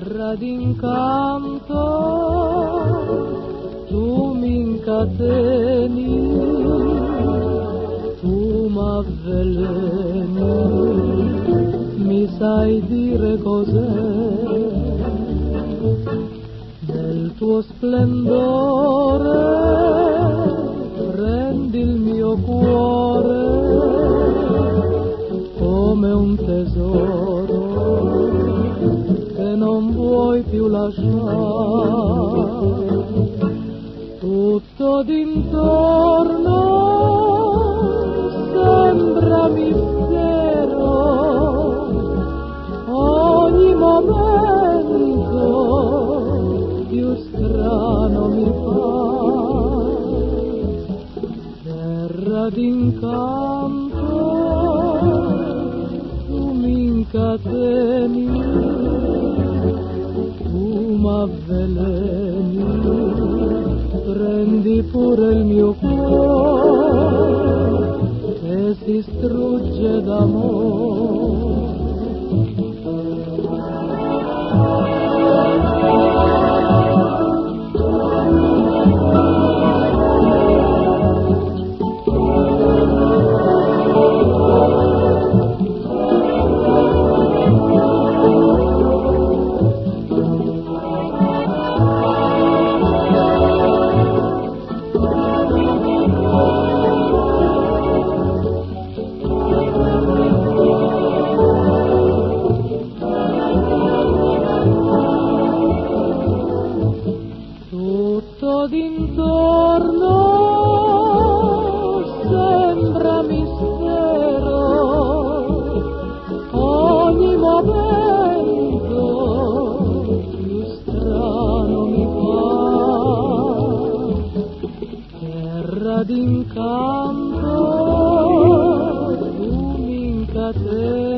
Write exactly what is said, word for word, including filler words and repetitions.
terra d'incanto, tu mi incateni, tu m'avveleni, mi sai dire cos'è? Nel tuo splendore rendi il mio cuore come un tesoro che non vuoi più lasciare. Tutto d'intorno sembra mistero, ogni momento più strano mi fa. Terra d'incanto, tu mi incateni, tu m'avveleni, prendi pure il mio cuore che si strugge d'amore. Tutto d'intorno sembra mistero, ogni momento più strano mi fa. Terra d'incanto, tu mi incateni,